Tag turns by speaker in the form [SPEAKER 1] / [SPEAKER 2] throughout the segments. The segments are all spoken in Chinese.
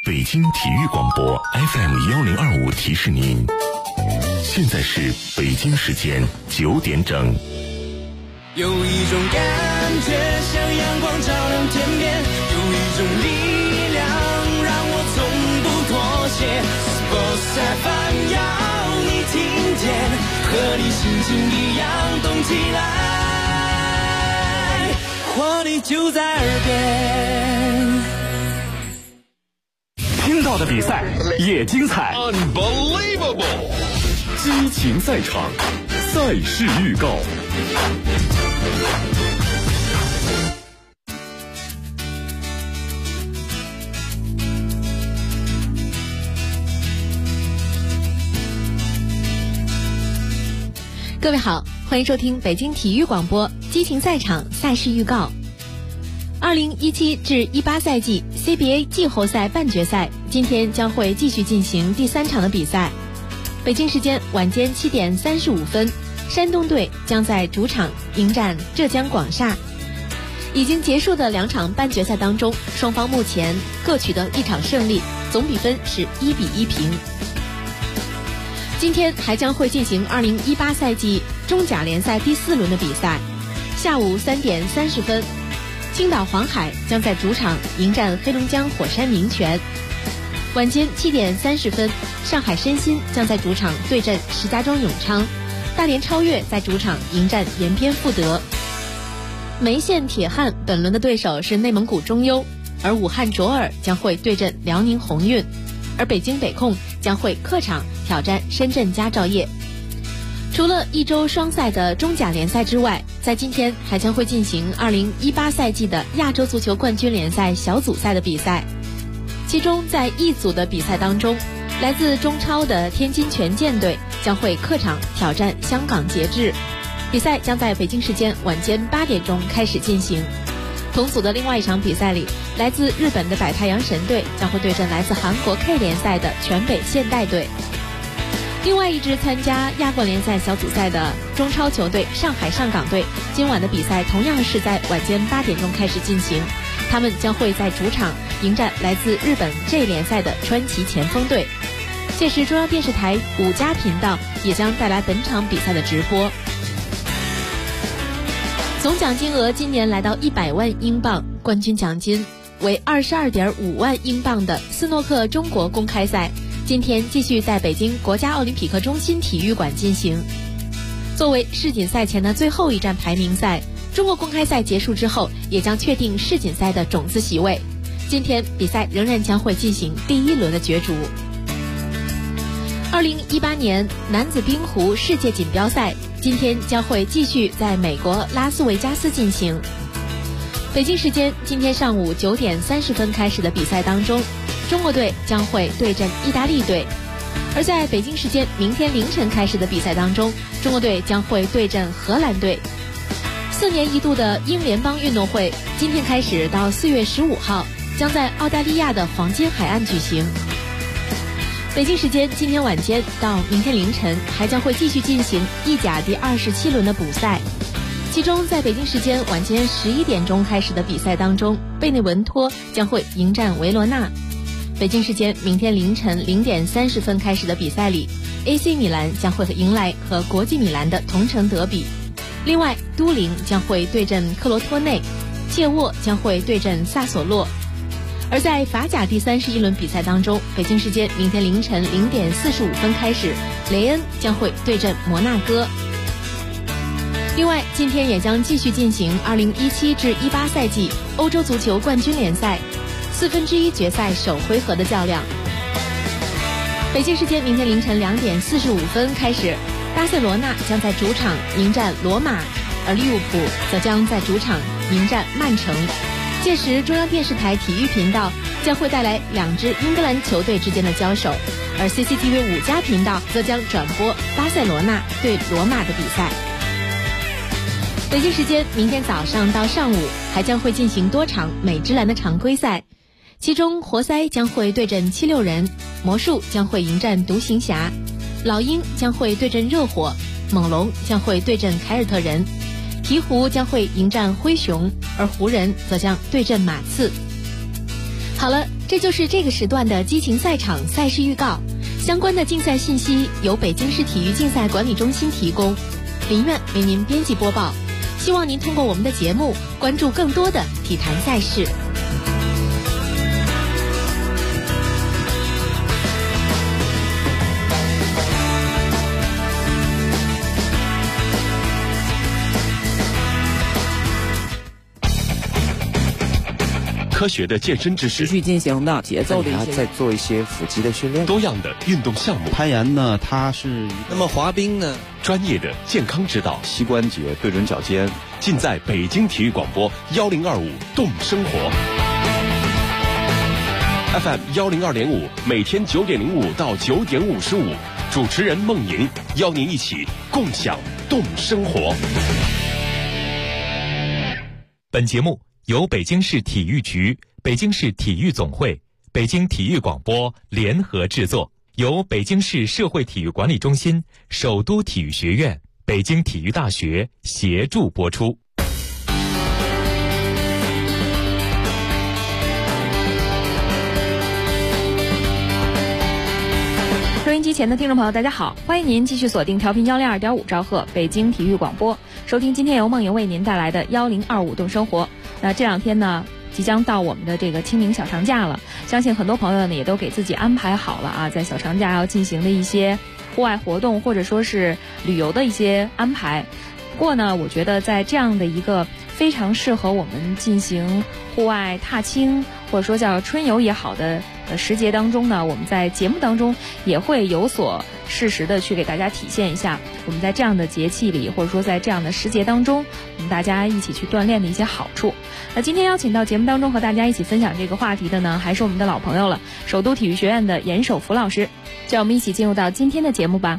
[SPEAKER 1] 北京体育广播 FM1025提示您，现在是北京时间9点整。
[SPEAKER 2] 有一种感觉像阳光照亮天边，有一种力量让我从不妥协。Sports FM 要你听见，和你心情一样动起来，活力就在耳边。
[SPEAKER 3] 听到的比赛也精彩
[SPEAKER 4] Unbelievable
[SPEAKER 3] 激情赛场，赛事预告。
[SPEAKER 5] 各位好，欢迎收听北京体育广播激情赛场赛事预告。2017至18赛季 CBA 季后赛半决赛今天将会继续进行第3场的比赛。北京时间晚间7点35分，山东队将在主场迎战浙江广厦。已经结束的2场半决赛当中，双方目前各取得1场胜利，总比分是1-1平。今天还将会进行2018赛季中甲联赛第4轮的比赛。下午3点30分，青岛黄海将在主场迎战黑龙江火山名泉。晚间7点30分，上海申鑫将在主场对阵石家庄永昌。大连超越在主场迎战延边富德。梅县铁汉本轮的对手是内蒙古中优，而武汉卓尔将会对阵辽宁宏运，而北京北控将会客场挑战深圳佳兆业。除了一周双赛的中甲联赛之外，在今天还将会进行2018赛季的亚洲足球冠军联赛小组赛的比赛。其中在一组的比赛当中，来自中超的天津权健队将会客场挑战香港捷志。比赛将在北京时间晚间8点钟开始进行。同组的另外一场比赛里，来自日本的百太阳神队将会对阵来自韩国 K 联赛的全北现代队。另外一支参加亚冠联赛小组赛的中超球队上海上港队，今晚的比赛同样是在晚间8点钟开始进行，他们将会在主场迎战来自日本 J 联赛的川崎前锋队。届时中央电视台5家频道也将带来本场比赛的直播。总奖金额今年来到100万英镑，冠军奖金为22.5万英镑的斯诺克中国公开赛今天继续在北京国家奥林匹克中心体育馆进行。作为世锦赛前的最后一站排名赛，中国公开赛结束之后也将确定世锦赛的种子席位。今天比赛仍然将会进行第1轮的角逐。2018年男子冰壶世界锦标赛今天将会继续在美国拉斯维加斯进行。北京时间今天上午9点30分开始的比赛当中，中国队将会对阵意大利队。而在北京时间明天凌晨开始的比赛当中，中国队将会对阵荷兰队。4年一度的英联邦运动会今天开始到4月15号将在澳大利亚的黄金海岸举行。北京时间今天晚间到明天凌晨还将会继续进行意甲第27轮的补赛。其中在北京时间晚间11点钟开始的比赛当中，贝内文托将会迎战维罗纳。北京时间明天凌晨0点30分开始的比赛里， AC 米兰将会迎来和国际米兰的同城德比。另外都灵将会对阵克罗托内，切沃将会对阵萨索洛。而在法甲第31轮比赛当中，北京时间明天凌晨0点45分开始，雷恩将会对阵摩纳哥。另外今天也将继续进行2017至18赛季欧洲足球冠军联赛1/4决赛首回合的较量。北京时间明天凌晨2点45分开始，巴塞罗那将在主场迎战罗马，而利物浦则将在主场迎战曼城。届时中央电视台体育频道将会带来2支英格兰球队之间的交手，而 CCTV 5家频道则将转播巴塞罗那对罗马的比赛。北京时间明天早上到上午还将会进行多场美职篮的常规赛，其中活塞将会对阵76人，魔术将会迎战独行侠，老鹰将会对阵热火，猛龙将会对阵凯尔特人，鹈鹕将会迎战灰熊，而湖人则将对阵马刺。好了，这这就是这个时段的激情赛场赛事预告。相关的竞赛信息由北京市体育竞赛管理中心提供，林苑为您编辑播报。希望您通过我们的节目关注更多的体坛赛事。
[SPEAKER 1] 科学的健身知识，
[SPEAKER 4] 持续进行的节奏的一些，
[SPEAKER 6] 再做一些腹肌的训练，
[SPEAKER 1] 多样的运动项目，
[SPEAKER 7] 攀岩呢，它是
[SPEAKER 4] 那么滑冰呢，
[SPEAKER 1] 专业的健康指导，
[SPEAKER 6] 膝关节对准脚尖，
[SPEAKER 1] 尽在北京体育广播1025动生活 FM 102.5，每天9点05到9点55，主持人孟莹邀您一起共享动生活。
[SPEAKER 8] 本节目由北京市体育局、北京市体育总会、北京体育广播联合制作，由北京市社会体育管理中心、首都体育学院、北京体育大学协助播出。
[SPEAKER 9] 收音机前的听众朋友，大家好，欢迎您继续锁定调频102.5兆赫北京体育广播，收听今天由梦莹为您带来的1025动生活。那这两天呢，即将到我们的这个清明小长假了，相信很多朋友呢也都给自己安排好了啊，在小长假要进行的一些户外活动或者说是旅游的一些安排。不过呢，我觉得在这样的一个非常适合我们进行户外踏青或者说叫春游也好的时节当中呢，我们在节目当中也会有所适时的去给大家体现一下我们在这样的节气里或者说在这样的时节当中我们大家一起去锻炼的一些好处。那今天邀请到节目当中和大家一起分享这个话题的呢，还是我们的老朋友了，首都体育学院的严守福老师。就让我们一起进入到今天的节目吧。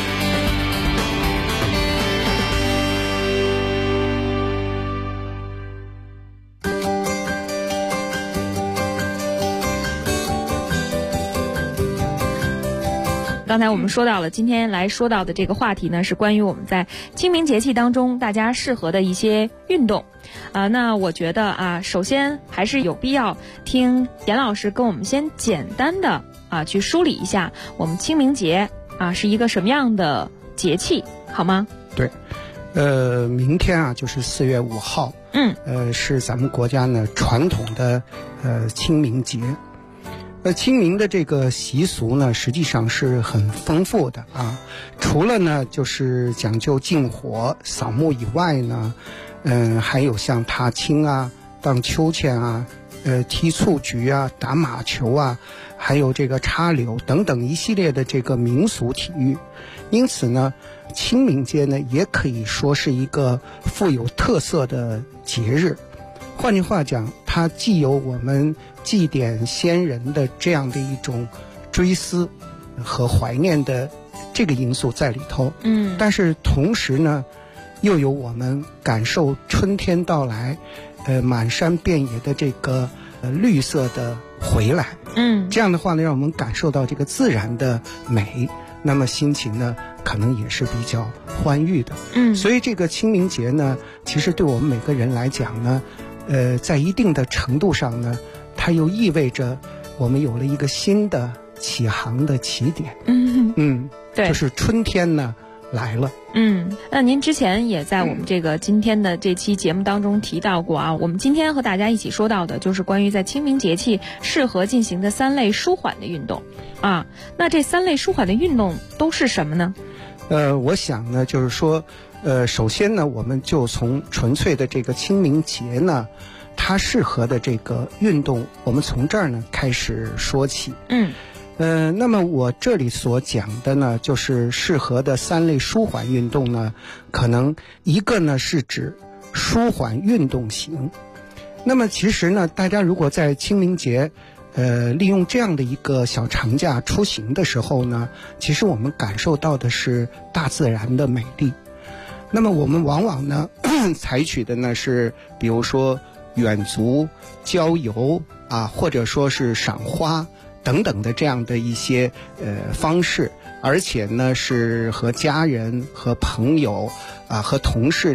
[SPEAKER 9] 刚才我们说到了，今天来说到的这个话题呢，是关于我们在清明节气当中大家适合的一些运动。那我觉得首先还是有必要听严老师跟我们先简单的去梳理一下我们清明节是一个什么样的节气，好吗？
[SPEAKER 10] 对，明天就是4月5号，是咱们国家呢传统的清明节。清明的这个习俗呢，实际上是很丰富的啊。除了呢就是讲究禁火、扫墓以外呢，还有像踏青啊、荡秋千啊、踢蹴鞠啊、打马球啊，还有这个插柳等等一系列的这个民俗体育。因此呢，清明节呢也可以说是一个富有特色的节日。换句话讲，它既有我们祭奠先人的这样的一种追思和怀念的这个因素在里头，但是同时呢，又有我们感受春天到来，满山遍野的这个绿色的回来，这样的话呢，让我们感受到这个自然的美，那么心情呢，可能也是比较欢愉的，所以这个清明节呢，其实对我们每个人来讲呢，在一定的程度上呢，它又意味着我们有了一个新的起航的起点。对，就是春天呢来了。
[SPEAKER 9] 那您之前也在我们这个今天的这期节目当中提到过我们今天和大家一起说到的就是关于在清明节气适合进行的3类舒缓的运动那这3类舒缓的运动都是什么呢？
[SPEAKER 10] 我想呢，就是说首先呢，我们就从纯粹的这个清明节呢，它适合的这个运动，我们从这儿呢开始说起。那么我这里所讲的呢，就是适合的3类舒缓运动呢，可能一个呢是指舒缓运动型。那么其实呢，大家如果在清明节利用这样的一个小长假出行的时候呢，其实我们感受到的是大自然的美丽。那么我们往往呢采取的呢是比如说远足、郊游或者说是赏花等等的这样的一些方式，而且呢是和家人和朋友和同事呢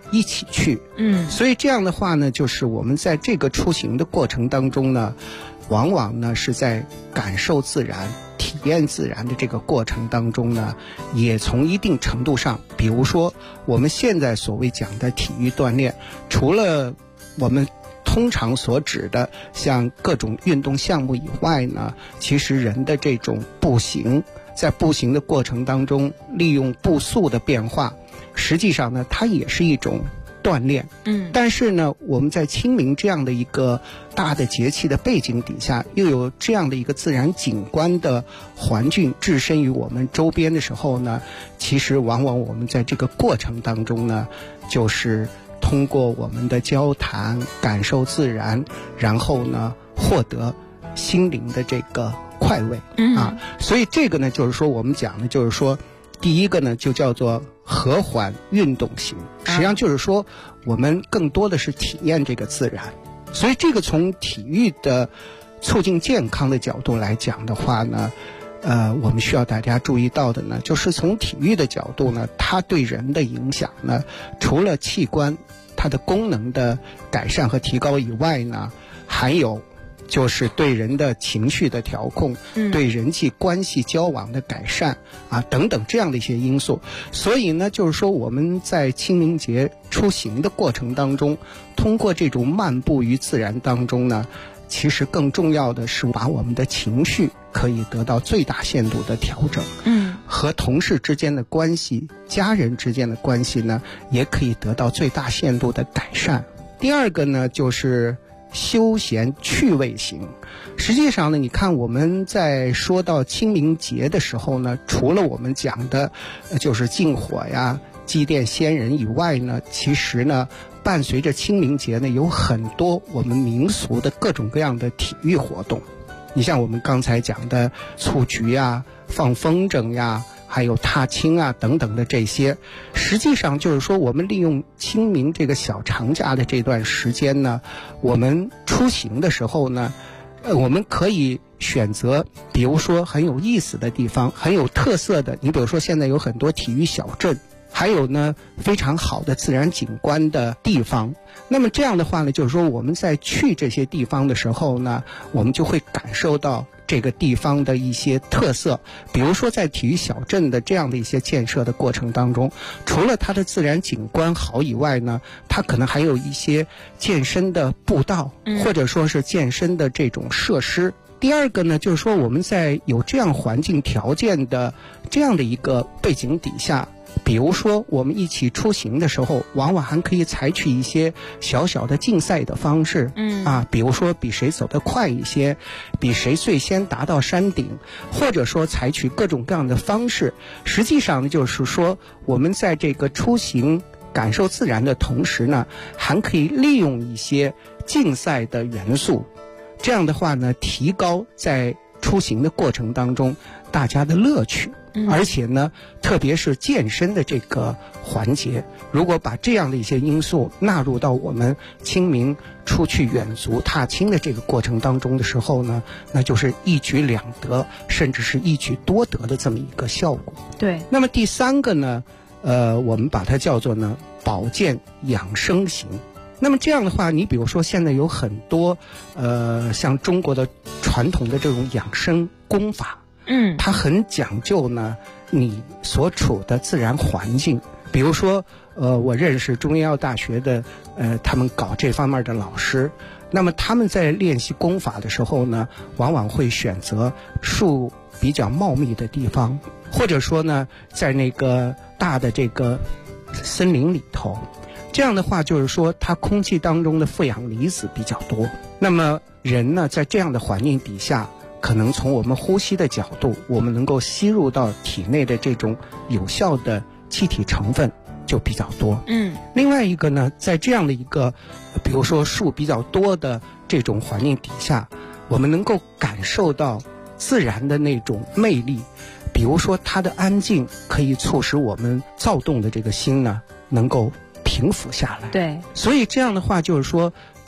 [SPEAKER 10] 一起去。所以这样的话呢，就是我们在这个出行的过程当中呢，往往呢是在感受自然、体验自然的这个过程当中呢，也从一定程度上，比如说我们现在所谓讲的体育锻炼，除了我们通常所指的像各种运动项目以外呢，其实人的这种步行，在步行的过程当中，利用步速的变化，实际上呢，它也是一种锻炼。但是呢，我们在清明这样的一个大的节气的背景底下，又有这样的一个自然景观的环境置身于我们周边的时候呢，其实往往我们在这个过程当中呢，就是通过我们的交谈，感受自然，然后呢，获得心灵的这个快慰。所以这个呢，就是说我们讲的就是说，第一个呢，就叫做和缓运动型，实际上就是说我们更多的是体验这个自然。所以这个从体育的促进健康的角度来讲的话呢，我们需要大家注意到的呢，就是从体育的角度呢，它对人的影响呢，除了器官它的功能的改善和提高以外呢，还有就是对人的情绪的调控，对人际关系交往的改善等等这样的一些因素。所以呢，就是说我们在清明节出行的过程当中，通过这种漫步于自然当中呢，其实更重要的是把我们的情绪可以得到最大限度的调整。和同事之间的关系、家人之间的关系呢，也可以得到最大限度的改善。第二个呢，就是休闲趣味型。实际上呢，你看我们在说到清明节的时候呢，除了我们讲的就是禁火呀、祭奠先人以外呢，其实呢，伴随着清明节呢，有很多我们民俗的各种各样的体育活动。你像我们刚才讲的蹴鞠呀、放风筝呀，还有踏青啊等等的这些，实际上就是说我们利用清明这个小长假的这段时间呢，我们出行的时候呢，我们可以选择比如说很有意思的地方，很有特色的，你比如说现在有很多体育小镇，还有呢非常好的自然景观的地方。那么这样的话呢，就是说我们在去这些地方的时候呢，我们就会感受到这个地方的一些特色。比如说在体育小镇的这样的一些建设的过程当中，除了它的自然景观好以外呢，它可能还有一些健身的步道，或者说是健身的这种设施。第二个呢，就是说我们在有这样环境条件的这样的一个背景底下，比如说我们一起出行的时候，往往还可以采取一些小小的竞赛的方式，比如说比谁走得快一些，比谁最先达到山顶，或者说采取各种各样的方式。实际上就是说我们在这个出行感受自然的同时呢，还可以利用一些竞赛的元素，这样的话呢，提高在出行的过程当中大家的乐趣。而且呢，特别是健身的这个环节，如果把这样的一些因素纳入到我们清明出去远足踏青的这个过程当中的时候呢，那就是一举两得，甚至是一举多得的这么一个效果。
[SPEAKER 9] 对。
[SPEAKER 10] 那么第三个呢，我们把它叫做呢保健养生型。那么这样的话，你比如说现在有很多像中国的传统的这种养生功法，它很讲究呢你所处的自然环境。比如说我认识中医药大学的他们搞这方面的老师，那么他们在练习功法的时候呢，往往会选择树比较茂密的地方，或者说呢在那个大的这个森林里头。这样的话就是说它空气当中的负氧离子比较多，那么人呢在这样的环境底下，可能从我们呼吸的角度，我们能够吸入到体内的这种有效的气体成分就比较多。另外一个呢，在这样的一个比如说树比较多的这种环境底下，我们能够感受到自然的那种魅力。比如说它的安静可以促使我们躁动的这个心呢能够平复下来。
[SPEAKER 9] 对，
[SPEAKER 10] 所以这样的话就是说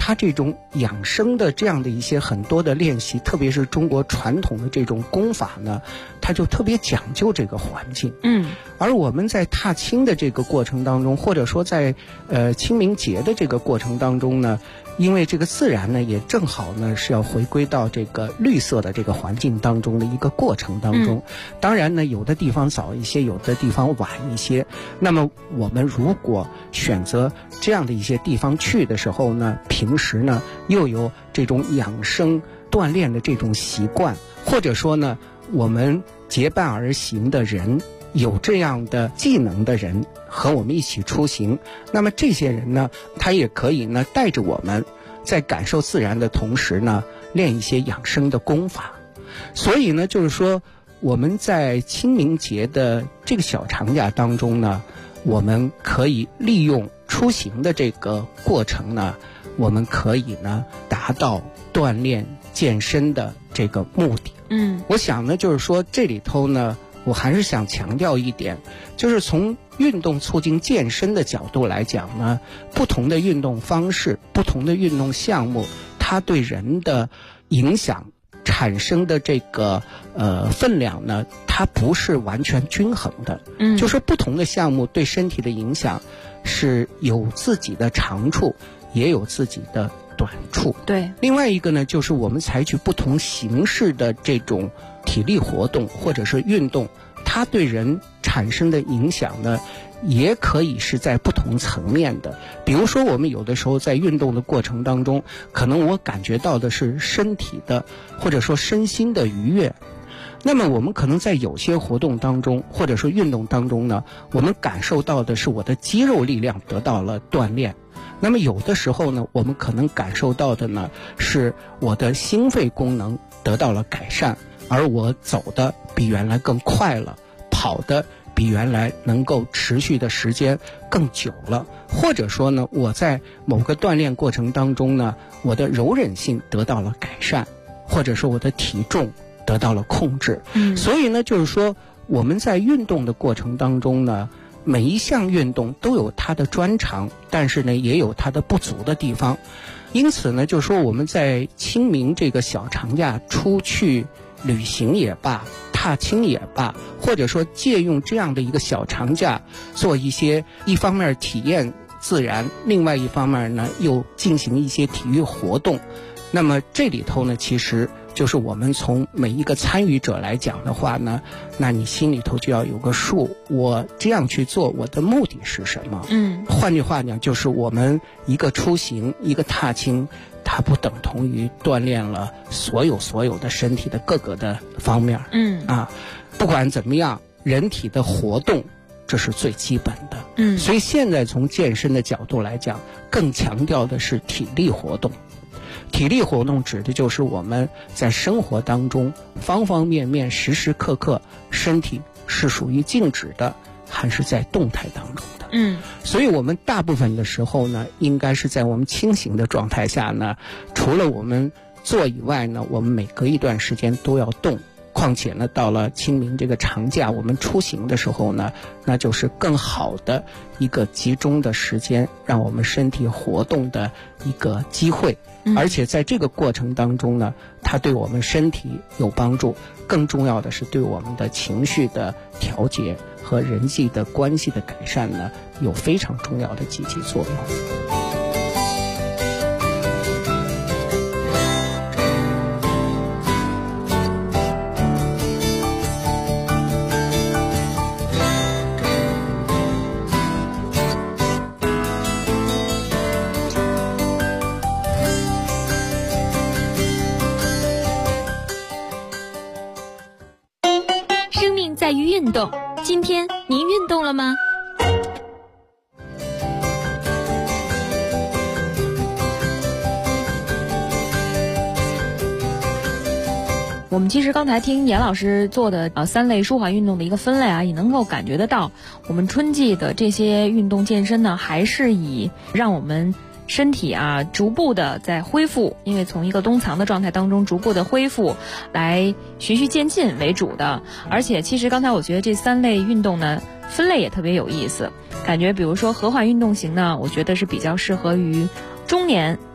[SPEAKER 10] 它这种养生的这样的一些很多的练习，特别是中国传统的这种功法呢，它就特别讲究这个环境。而我们在踏青的这个过程当中，或者说在清明节的这个过程当中呢，因为这个自然呢也正好呢是要回归到这个绿色的这个环境当中的一个过程当中。当然呢，有的地方早一些，有的地方晚一些。那么我们如果选择这样的一些地方去的时候呢，平时呢又有这种养生锻炼的这种习惯，或者说呢我们结伴而行的人，有这样的技能的人和我们一起出行，那么这些人呢，他也可以呢带着我们在感受自然的同时呢，练一些养生的功法。所以呢，就是说我们在清明节的这个小长假当中呢，我们可以利用出行的这个过程呢，我们可以呢达到锻炼健身的这个目的。我想呢，就是说这里头呢，我还是想强调一点，就是从运动促进健身的角度来讲呢，不同的运动方式、不同的运动项目，它对人的影响产生的这个分量呢，它不是完全均衡的。就是不同的项目对身体的影响是有自己的长处，也有自己的短处。对。另外一个呢，就是我们采取不同形式的这种体力活动或者是运动，它对人产生的影响呢，也可以是在不同层面的。比如说我们有的时候在运动的过程当中，可能我感觉到的是身体的或者说身心的愉悦，那么我们可能在有些活动当中或者说运动当中呢，我们感受到的是我的肌肉力量得到了锻炼，那么有的时候呢，我们可能感受到的呢是我的心肺功能得到了改善，而我走的比原来更快了，跑的比原来能够持续的时间更久了，或者说呢，我在某个锻炼过程当中呢，我的柔韧性得到了改善，或者说我的体重得到了控制。所以呢，就是说我们在运动的过程当中呢，每一项运动都有它的专长，但是呢也有它的不足的地方。因此呢，就是说我们在清明这个小长假出去旅行也罢，踏青也罢，或者说借用这样的一个小长假做一些一方面体验自然，另外一方面呢又进行一些体育活动。那么这里头呢，其实就是我们从每一个参与者来讲的话呢，那你心里头就要有个数，我这样去做我的目的是什么。换句话讲，就是我们一个出行一个踏青，它不等同于锻炼了所有的身体的各个的方面。不管怎么样，人体的活动这是最基本的。所以现在从健身的角度来讲，更强调的是体力活动。体力活动指的就是我们在生活当中方方面面时时刻刻身体是属于静止的还是在动态当中的。所以我们大部分的时候呢，应该是在我们清醒的状态下呢，除了我们做以外呢，我们每隔一段时间都要动。况且呢，到了清明这个长假，我们出行的时候呢，那就是更好的一个集中的时间，让我们身体活动的一个机会。而且在这个过程当中呢，它对我们身体有帮助，更重要的是对我们的情绪的调节和人际的关系的改善呢，有非常重要的积极作用。
[SPEAKER 5] 运动，今天您运动了吗？
[SPEAKER 9] 我们其实刚才听严老师做的3类舒缓运动的一个分类啊，也能够感觉得到，我们春季的这些运动健身呢，还是以让我们身体啊逐步的在恢复，因为从一个冬藏的状态当中逐步的恢复来循序渐进为主的。而且其实刚才我觉得这3类运动呢分类也特别有意思，感觉比如说和缓运动型呢，我觉得是比较适合于中年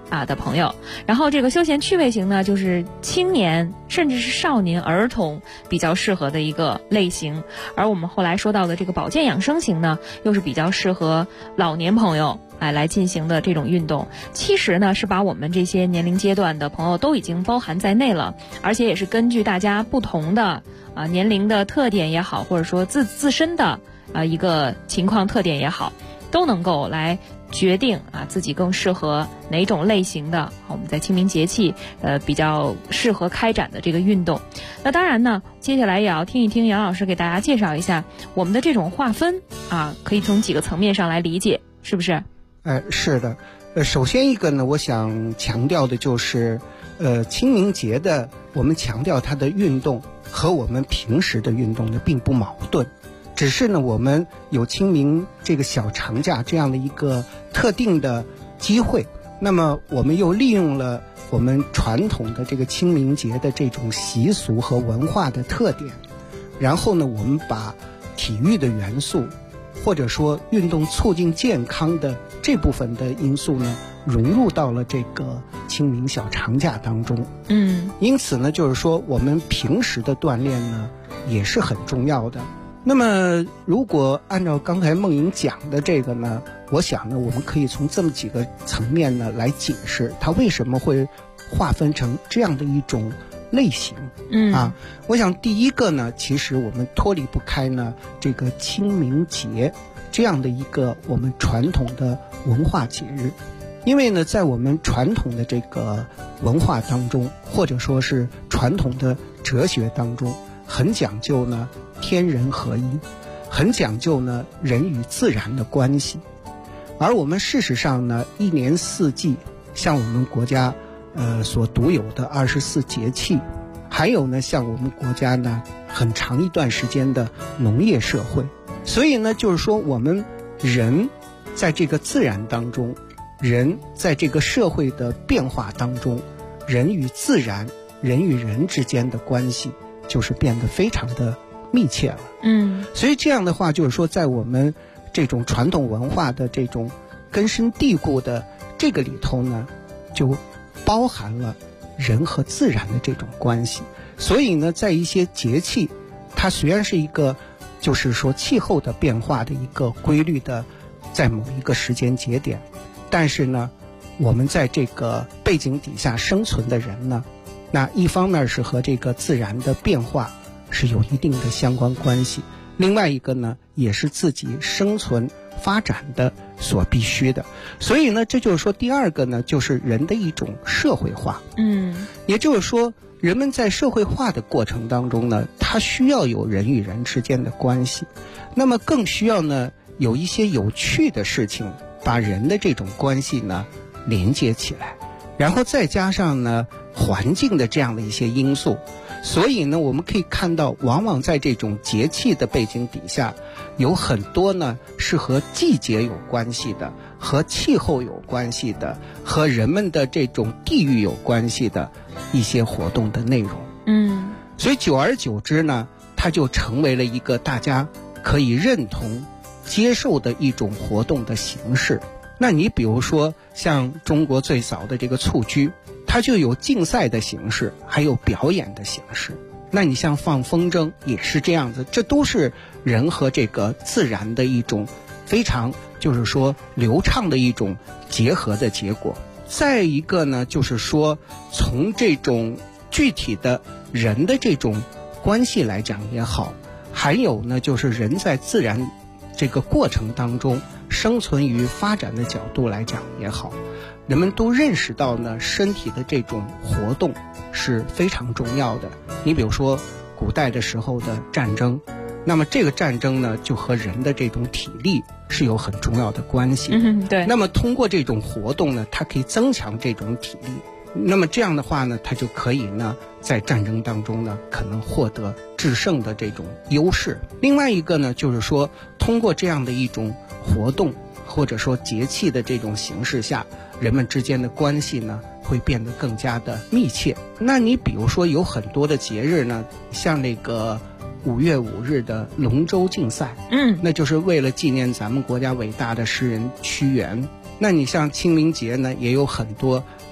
[SPEAKER 9] 的朋友。然后这个休闲趣味型呢，就是青年甚至是少年儿童比较适合的一个类型。而我们后来说到的这个保健养生型呢，又是比较适合老年朋友来进行的这种运动。其实呢，是把我们这些年龄阶段的朋友都已经包含在内了，而且也是根据大家不同的年龄的特点也好，或者说自身的一个情况特点也好，都能够来决定自己更适合哪种类型的我们在清明节气比较适合开展的这个运动。那当然呢，接下来也要听一听杨老师给大家介绍一下我们的这种划分可以从几个层面上来理解，是不是？
[SPEAKER 10] 是的。首先一个呢，我想强调的就是清明节的我们强调它的运动和我们平时的运动呢并不矛盾，只是呢我们有清明这个小长假这样的一个特定的机会，那么我们又利用了我们传统的这个清明节的这种习俗和文化的特点，然后呢我们把体育的元素或者说运动促进健康的这部分的因素呢融入到了这个清明小长假当中。因此呢就是说我们平时的锻炼呢也是很重要的。那么如果按照刚才孟莹讲的这个呢，我想呢我们可以从这么几个层面呢来解释它为什么会划分成这样的一种类型。我想第一个呢，其实我们脱离不开呢这个清明节这样的一个我们传统的文化节日。因为呢在我们传统的这个文化当中，或者说是传统的哲学当中，很讲究呢天人合一，很讲究呢人与自然的关系。而我们事实上呢一年四季，像我们国家所独有的24节气，还有呢像我们国家呢很长一段时间的农业社会，所以呢就是说我们人在这个自然当中，人在这个社会的变化当中，人与自然人与人之间的关系就是变得非常的密切了。所以这样的话就是说在我们这种传统文化的这种根深蒂固的这个里头呢，就包含了人和自然的这种关系。所以呢在一些节气，它虽然是一个就是说气候的变化的一个规律的在某一个时间节点，但是呢我们在这个背景底下生存的人呢，那一方面是和这个自然的变化是有一定的相关关系，另外一个呢也是自己生存发展的所必须的。所以呢这就是说第二个呢就是人的一种社会化。也就是说人们在社会化的过程当中呢，他需要有人与人之间的关系，那么更需要呢有一些有趣的事情把人的这种关系呢连接起来，然后再加上呢环境的这样的一些因素。所以呢我们可以看到往往在这种节气的背景底下，有很多呢是和季节有关系的，和气候有关系的，和人们的这种地域有关系的一些活动的内容。所以久而久之呢，它就成为了一个大家可以认同接受的一种活动的形式。那你比如说像中国最早的这个蹴鞠，它就有竞赛的形式，还有表演的形式。那你像放风筝也是这样子，这都是人和这个自然的一种非常就是说流畅的一种结合的结果。再一个呢就是说从这种具体的人的这种关系来讲也好，还有呢就是人在自然这个过程当中生存与发展的角度来讲也好，人们都认识到呢身体的这种活动是非常重要的。你比如说古代的时候的战争，那么这个战争呢就和人的这种体力是有很重要的关系。
[SPEAKER 9] 对。
[SPEAKER 10] 那么通过这种活动呢，它可以增强这种体力，那么这样的话呢，它就可以呢在战争当中呢可能获得制胜的这种优势。另外一个呢就是说通过这样的一种活动或者说节气的这种形式下，人们之间的关系呢会变得更加的密切。那你比如说有很多的节日呢，像那个5月5日的龙舟竞赛，那就是为了纪念咱们国家伟大的诗人屈原。那你像清明节呢，也有很多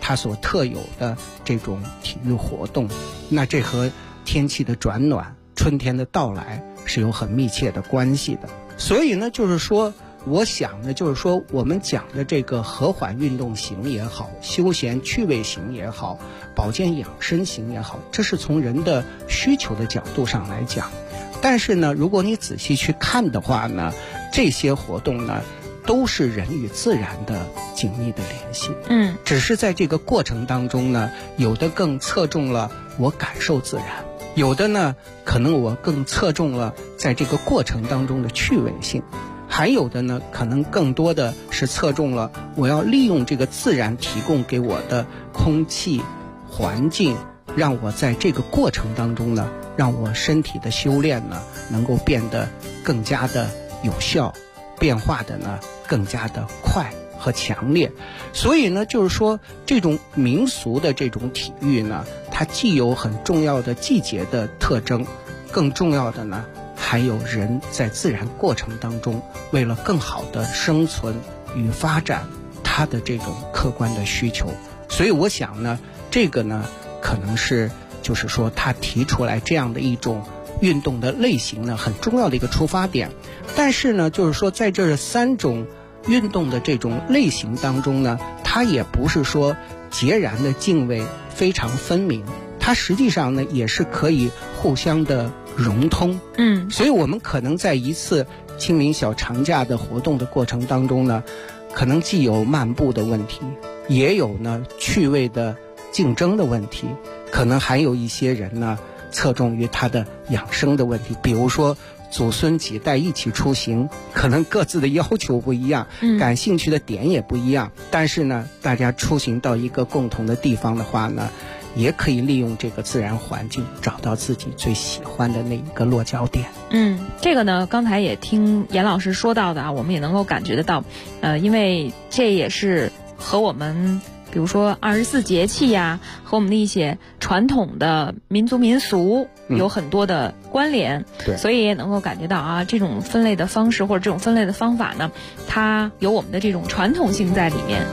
[SPEAKER 10] 它所特有的这种体育活动，那这和天气的转暖、春天的到来是有很密切的关系的。所以呢，就是说我想呢，就是说我们讲的这个和缓运动型也好，休闲趣味型也好，保健养生型也好，这是从人的需求的角度上来讲。但是呢，如果你仔细去看的话呢，这些活动呢都是人与自然的紧密的联系。只是在这个过程当中呢，有的更侧重了我感受自然，有的呢可能我更侧重了在这个过程当中的趣味性，还有的呢可能更多的是侧重了我要利用这个自然提供给我的空气环境，让我在这个过程当中呢，让我身体的修炼呢能够变得更加的有效，变化的呢更加的快和强烈。所以呢，就是说这种民俗的这种体育呢，它既有很重要的季节的特征，更重要的呢还有人在自然过程当中为了更好的生存与发展他的这种客观的需求。所以我想呢，这个呢可能是就是说他提出来这样的一种运动的类型呢很重要的一个出发点。但是呢，就是说在这3种运动的这种类型当中呢，它也不是说截然的泾渭非常分明，它实际上呢也是可以互相的融通。所以我们可能在一次清明小长假的活动的过程当中呢，可能既有漫步的问题，也有呢趣味的竞争的问题，可能还有一些人呢侧重于他的养生的问题，比如说祖孙几代一起出行，可能各自的要求不一样，感兴趣的点也不一样，但是呢大家出行到一个共同的地方的话呢，也可以利用这个自然环境找到自己最喜欢的那一个落脚点。
[SPEAKER 9] 这个呢刚才也听严老师说到的啊，我们也能够感觉得到，因为这也是和我们比如说24节气呀，和我们的一些传统的民族民俗有很多的关联。所以也能够感觉到啊，这种分类的方式或者这种分类的方法呢，它有我们的这种传统性在里面。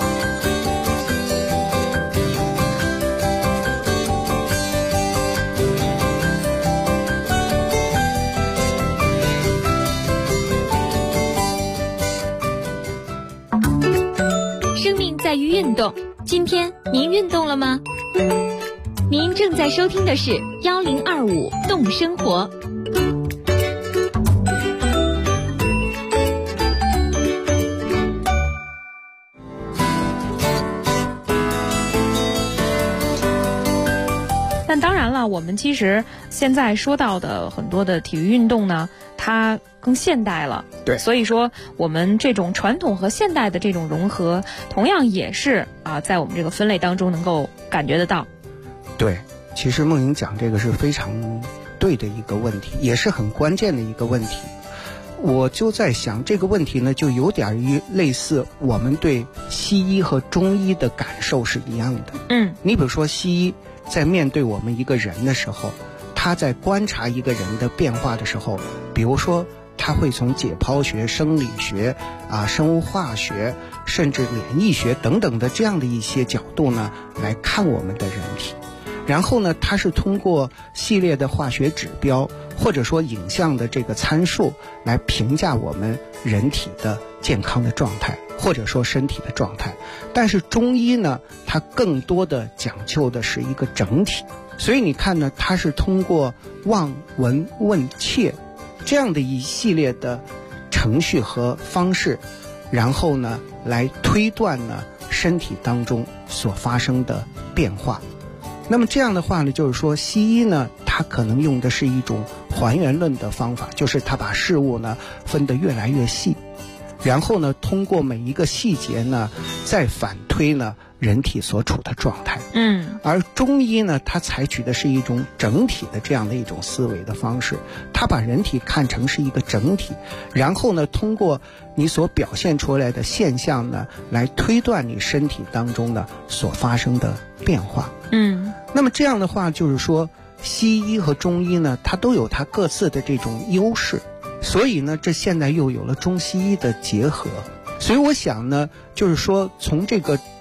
[SPEAKER 5] 在于运动，今天您运动了吗？您正在收听的是1025动生活。
[SPEAKER 9] 但当然了，我们其实现在说到的很多的体育运动呢，它更现代了。所以说我们这种传统和现代的这种融合，同样也是在我们这个分类当中能够感觉得到。
[SPEAKER 10] 对，其实梦莹讲这个是非常对的一个问题，也是很关键的一个问题。我就在想这个问题呢，就有点于类似我们对西医和中医的感受是一样的。你比如说西医在面对我们一个人的时候，他在观察一个人的变化的时候，比如说他会从解剖学、生理学生物化学甚至免疫学等等的这样的一些角度呢来看我们的人体。然后呢，它是通过系列的化学指标或者说影像的这个参数来评价我们人体的健康的状态或者说身体的状态。但是中医呢，它更多的讲究的是一个整体。所以你看呢，它是通过望闻问切这样的一系列的程序和方式，然后呢来推断呢身体当中所发生的变化。那么这样的话呢，就是说西医呢它可能用的是一种还原论的方法，就是它把事物呢分得越来越细，然后呢通过每一个细节呢再反推呢人体所处的状态。而中医呢，它采取的是一种整体的这样的一种思维的方式，它把人体看成是一个整体，然后呢通过你所表现出来的现象呢来推断你身体当中呢所发生的变化。那么这样的话就是说西医和中医呢它都有它各自的这种优势，所以呢这现在又有了中西医的结合。所以我想呢，就是说从这个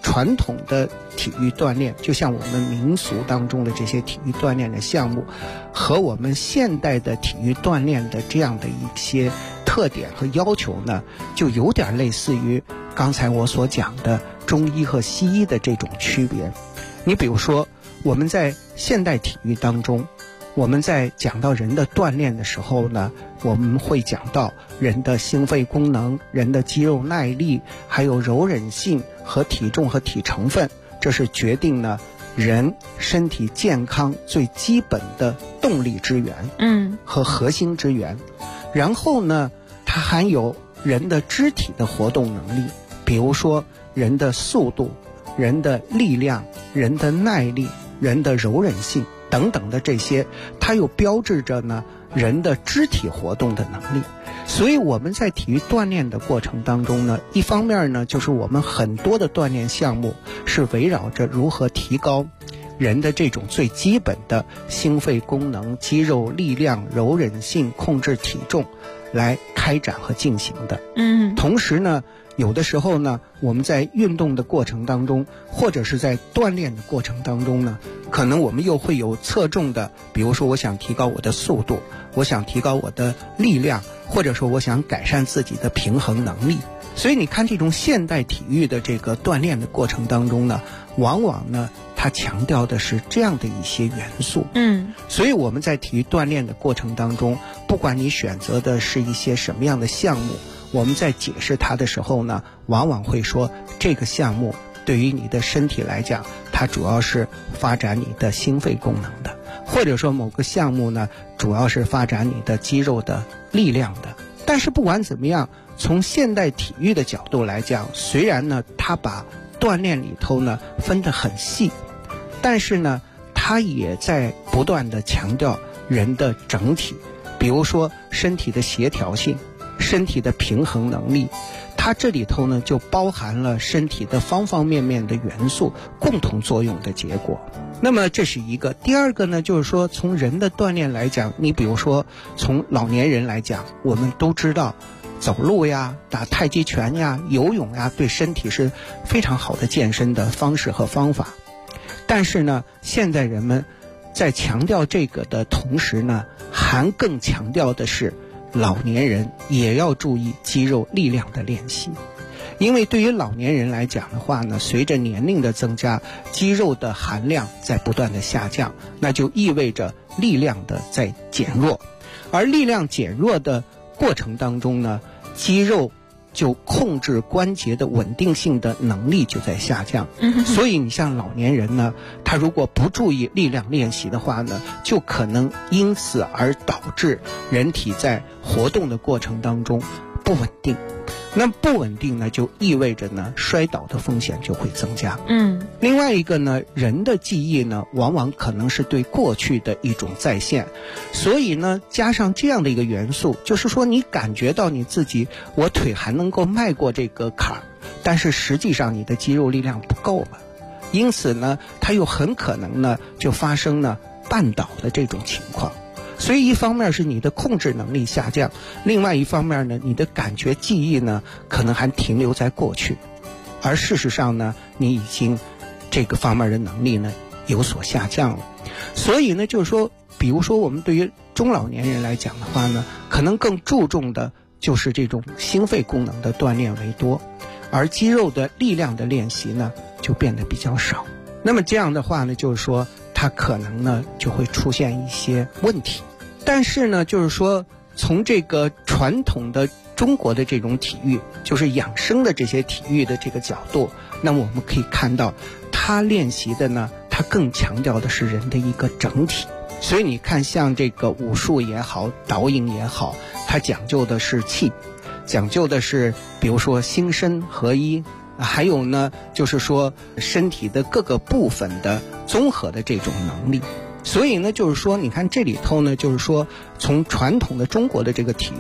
[SPEAKER 10] 传统的体育锻炼，就像我们民俗当中的这些体育锻炼的项目，和我们现代的体育锻炼的这样的一些特点和要求呢，就有点类似于刚才我所讲的中医和西医的这种区别。你比如说，我们在现代体育当中，我们在讲到人的锻炼的时候呢，我们会讲到人的心肺功能、人的肌肉耐力，还有柔韧性和体重和体成分，这是决定呢人身体健康最基本的动力之源，和核心之源。然后呢，它还有人的肢体的活动能力，比如说人的速度、人的力量、人的耐力、人的柔韧性等等的这些，它又标志着呢人的肢体活动的能力。所以我们在体育锻炼的过程当中呢，一方面呢就是我们很多的锻炼项目是围绕着如何提高人的这种最基本的心肺功能、肌肉力量、柔韧性、控制体重来开展和进行的。同时呢，有的时候呢，我们在运动的过程当中，或者是在锻炼的过程当中呢，可能我们又会有侧重的，比如说我想提高我的速度，我想提高我的力量，或者说我想改善自己的平衡能力。所以你看，这种现代体育的这个锻炼的过程当中呢，往往呢它强调的是这样的一些元素。所以我们在体育锻炼的过程当中，不管你选择的是一些什么样的项目，我们在解释它的时候呢，往往会说这个项目对于你的身体来讲，它主要是发展你的心肺功能的，或者说某个项目呢，主要是发展你的肌肉的力量的。但是不管怎么样，从现代体育的角度来讲，虽然呢它把锻炼里头呢分得很细，但是呢它也在不断地强调人的整体，比如说身体的协调性、身体的平衡能力，它这里头呢就包含了身体的方方面面的元素共同作用的结果。那么这是一个。第二个呢，就是说从人的锻炼来讲，你比如说从老年人来讲，我们都知道走路呀、打太极拳呀、游泳呀，对身体是非常好的健身的方式和方法。但是呢，现在人们在强调这个的同时呢，还更强调的是老年人也要注意肌肉力量的练习。因为对于老年人来讲的话呢，随着年龄的增加，肌肉的含量在不断的下降，那就意味着力量的在减弱。而力量减弱的过程当中呢，肌肉就控制关节的稳定性的能力就在下降。所以你像老年人呢，他如果不注意力量练习的话呢，就可能因此而导致人体在活动的过程当中不稳定。那不稳定呢，就意味着呢摔倒的风险就会增加。另外一个呢，人的记忆呢，往往可能是对过去的一种再现，所以呢，加上这样的一个元素，就是说你感觉到你自己，我腿还能够迈过这个坎儿，但是实际上你的肌肉力量不够了，因此呢，它又很可能呢就发生呢绊倒的这种情况。所以一方面是你的控制能力下降，另外一方面呢，你的感觉记忆呢可能还停留在过去，而事实上呢，你已经这个方面的能力呢有所下降了。所以呢，就是说，比如说我们对于中老年人来讲的话呢，可能更注重的就是这种心肺功能的锻炼为多，而肌肉的力量的练习呢就变得比较少。那么这样的话呢，就是说它可能呢就会出现一些问题。但是呢，就是说从这个传统的中国的这种体育，就是养生的这些体育的这个角度，那么我们可以看到它练习的呢，它更强调的是人的一个整体。所以你看像这个武术也好，导引也好，它讲究的是气，讲究的是比如说心身合一，还有呢就是说身体的各个部分的综合的这种能力。所以呢，就是说你看这里头呢，就是说从传统的中国的这个体育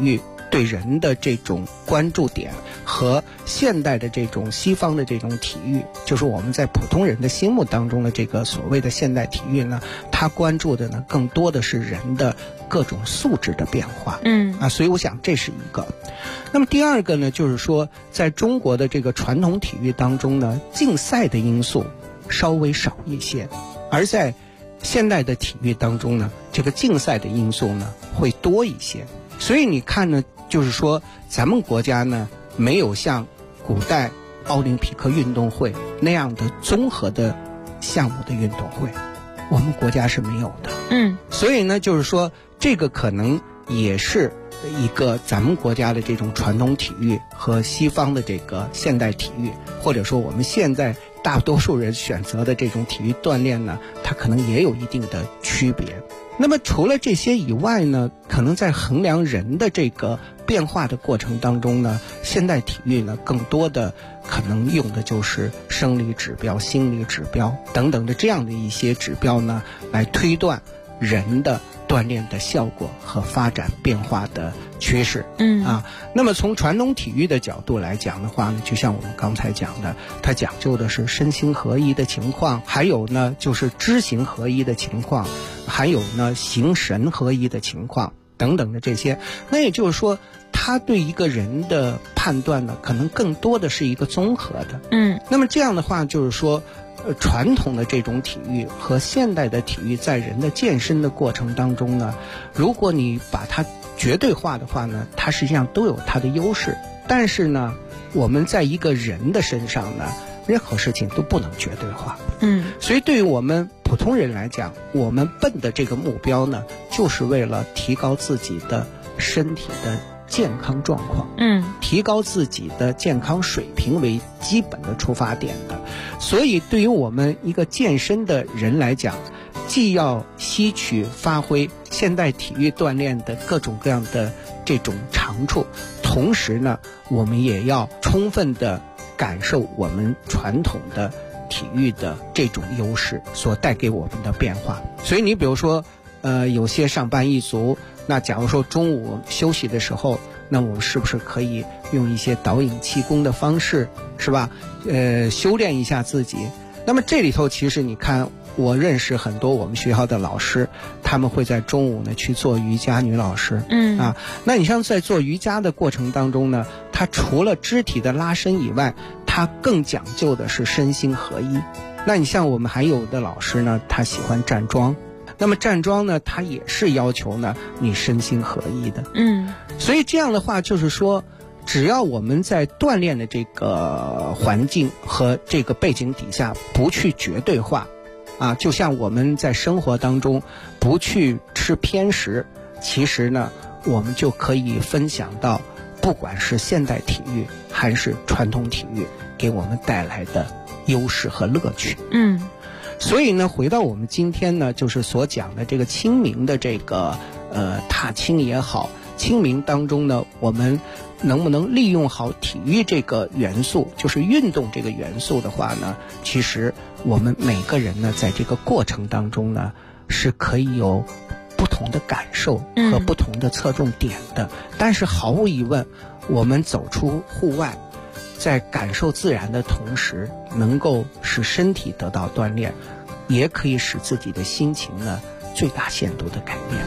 [SPEAKER 10] 对人的这种关注点和现代的这种西方的这种体育，就是我们在普通人的心目当中的这个所谓的现代体育呢，它关注的呢更多的是人的各种素质的变化。所以我想这是一个。那么第二个呢，就是说在中国的这个传统体育当中呢，竞赛的因素稍微少一些，而在现代的体育当中呢，这个竞赛的因素呢会多一些。所以你看呢，就是说咱们国家呢没有像古代奥林匹克运动会那样的综合的项目的运动会，我们国家是没有的。所以呢，就是说这个可能也是一个咱们国家的这种传统体育和西方的这个现代体育，或者说我们现在大多数人选择的这种体育锻炼呢，它可能也有一定的区别。那么除了这些以外呢，可能在衡量人的这个变化的过程当中呢，现代体育呢更多的可能用的就是生理指标、心理指标等等的这样的一些指标呢，来推断人的锻炼的效果和发展变化的趋势。那么从传统体育的角度来讲的话呢，就像我们刚才讲的，它讲究的是身心合一的情况，还有呢就是知行合一的情况，还有呢形神合一的情况等等的这些。那也就是说它对一个人的判断呢，可能更多的是一个综合的。那么这样的话就是说传统的这种体育和现代的体育在人的健身的过程当中呢，如果你把它绝对化的话呢，它实际上都有它的优势。但是呢，我们在一个人的身上呢，任何事情都不能绝对化。所以对于我们普通人来讲，我们奔的这个目标呢，就是为了提高自己的身体的健康状况，提高自己的健康水平为基本的出发点的。所以对于我们一个健身的人来讲，既要吸取发挥现代体育锻炼的各种各样的这种长处，同时呢，我们也要充分的感受我们传统的体育的这种优势所带给我们的变化。所以你比如说有些上班一族，那假如说中午休息的时候，那我们是不是可以用一些导引气功的方式，是吧？修炼一下自己。那么这里头其实你看，我认识很多我们学校的老师，他们会在中午呢去做瑜伽，女老师。那你像在做瑜伽的过程当中呢，他除了肢体的拉伸以外，他更讲究的是身心合一。那你像我们还有的老师呢，他喜欢站桩。那么站桩呢，它也是要求呢你身心合一的。所以这样的话就是说，只要我们在锻炼的这个环境和这个背景底下不去绝对化就像我们在生活当中不去吃偏食，其实呢我们就可以分享到不管是现代体育还是传统体育给我们带来的优势和乐趣。所以呢，回到我们今天呢，就是所讲的这个清明的这个踏青也好，清明当中呢，我们能不能利用好体育这个元素，就是运动这个元素的话呢，其实我们每个人呢，在这个过程当中呢，是可以有不同的感受和不同的侧重点的。但是毫无疑问，我们走出户外，在感受自然的同时，能够使身体得到锻炼，也可以使自己的心情呢最大限度的改变。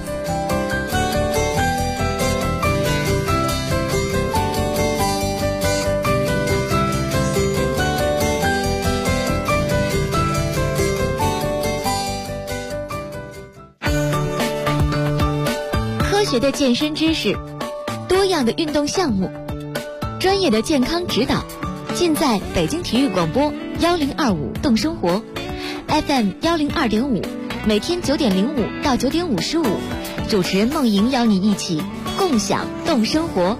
[SPEAKER 5] 科学的健身知识，多样的运动项目，专业的健康指导，尽在北京体育广播1025动生活 FM 102.5，每天9点05到9点55，主持人梦莹邀你一起共享动生活。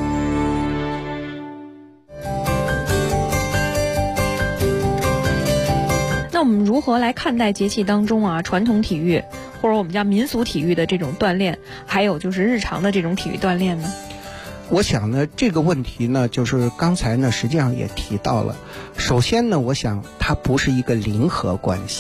[SPEAKER 9] 那我们如何来看待节气当中传统体育或者我们叫民俗体育的这种锻炼，还有就是日常的这种体育锻炼呢？
[SPEAKER 10] 我想呢，这个问题呢，就是刚才呢实际上也提到了。首先呢，我想它不是一个零和关系，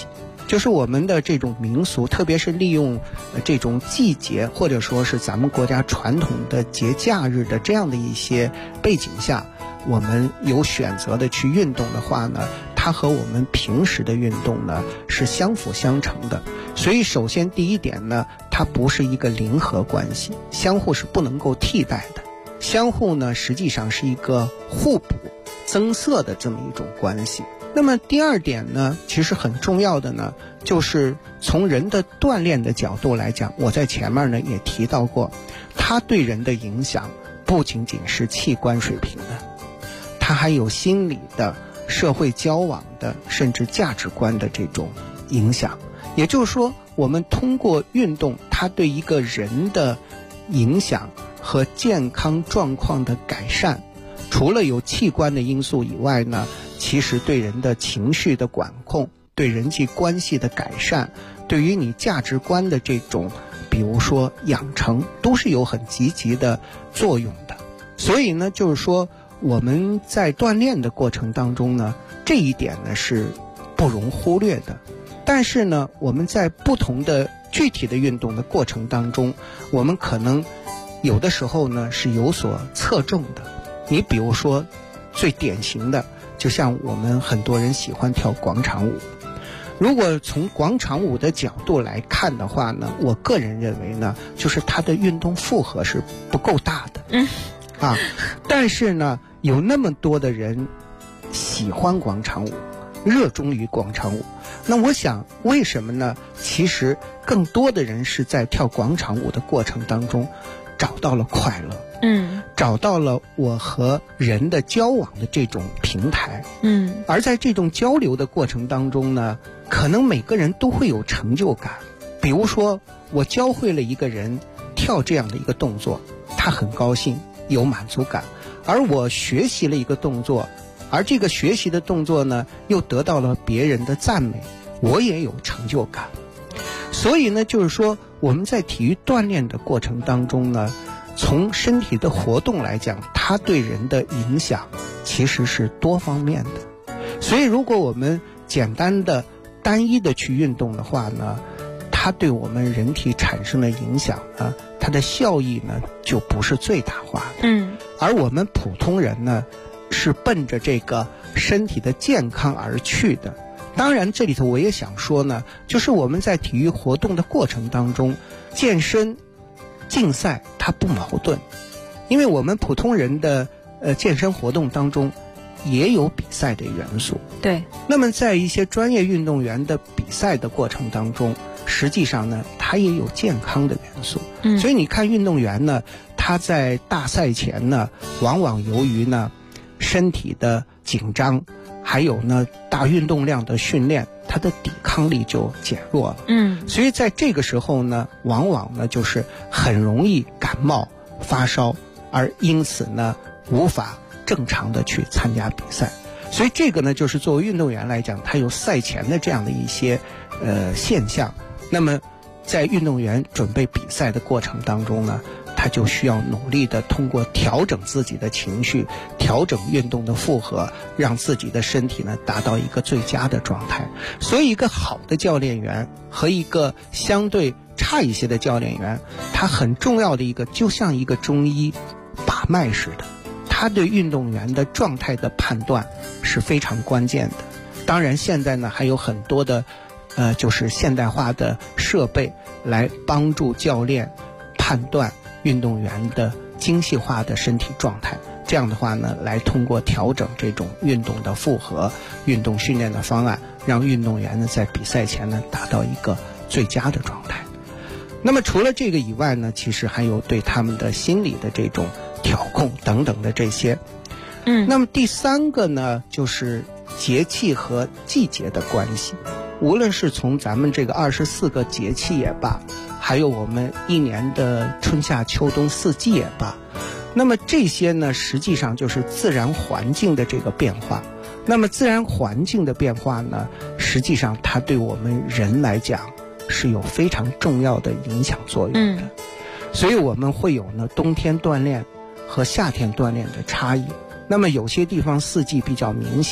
[SPEAKER 10] 就是我们的这种民俗，特别是利用这种季节或者说是咱们国家传统的节假日的这样的一些背景下，我们有选择的去运动的话呢，它和我们平时的运动呢是相辅相成的。所以首先第一点呢，它不是一个零和关系，相互是不能够替代的，相互呢实际上是一个互补增色的这么一种关系。那么第二点呢，其实很重要的呢，就是从人的锻炼的角度来讲，我在前面呢也提到过，它对人的影响不仅仅是器官水平的，它还有心理的、社会交往的，甚至价值观的这种影响。也就是说，我们通过运动，它对一个人的影响和健康状况的改善，除了有器官的因素以外呢，其实对人的情绪的管控，对人际关系的改善，对于你价值观的这种比如说养成，都是有很积极的作用的。所以呢，就是说我们在锻炼的过程当中呢，这一点呢是不容忽略的。但是呢，我们在不同的具体的运动的过程当中，我们可能有的时候呢是有所侧重的。你比如说最典型的，就像我们很多人喜欢跳广场舞，如果从广场舞的角度来看的话呢，我个人认为呢，就是它的运动负荷是不够大的。但是呢，有那么多的人喜欢广场舞，热衷于广场舞，那我想为什么呢？其实更多的人是在跳广场舞的过程当中找到了快乐，找到了我和人的交往的这种平台，而在这种交流的过程当中呢，可能每个人都会有成就感。比如说我教会了一个人跳这样的一个动作，他很高兴，有满足感。而我学习了一个动作，而这个学习的动作呢，又得到了别人的赞美，我也有成就感。所以呢，就是说我们在体育锻炼的过程当中呢，从身体的活动来讲，它对人的影响其实是多方面的。所以如果我们简单的单一的去运动的话呢，它对我们人体产生的影响呢，它的效益呢就不是最大化的。而我们普通人呢，是奔着这个身体的健康而去的。当然这里头我也想说呢，就是我们在体育活动的过程当中，健身竞赛它不矛盾，因为我们普通人的健身活动当中也有比赛的元素。
[SPEAKER 9] 对。
[SPEAKER 10] 那么在一些专业运动员的比赛的过程当中，实际上呢，它也有健康的元素。所以你看运动员呢，他在大赛前呢，往往由于呢身体的紧张，还有呢大运动量的训练，他的抵抗力就减弱了。所以在这个时候呢，往往呢就是很容易感冒发烧，而因此呢无法正常的去参加比赛。所以这个呢，就是作为运动员来讲，他有赛前的这样的一些现象。那么在运动员准备比赛的过程当中呢，他就需要努力的通过调整自己的情绪，调整运动的负荷，让自己的身体呢达到一个最佳的状态。所以一个好的教练员和一个相对差一些的教练员，他很重要的一个，就像一个中医把脉似的，他对运动员的状态的判断是非常关键的。当然现在呢还有很多的就是现代化的设备来帮助教练判断运动员的精细化的身体状态，这样的话呢，来通过调整这种运动的负荷、运动训练的方案，让运动员呢在比赛前呢达到一个最佳的状态。那么除了这个以外呢，其实还有对他们的心理的这种调控等等的这些。那么第三个呢，就是节气和季节的关系。无论是从咱们这个24个节气也罢，还有我们一年的春夏秋冬四季也罢，那么这些呢，实际上就是自然环境的这个变化。那么自然环境的变化呢，实际上它对我们人来讲是有非常重要的影响作用的。所以我们会有呢冬天锻炼和夏天锻炼的差异。那么有些地方四季比较明显，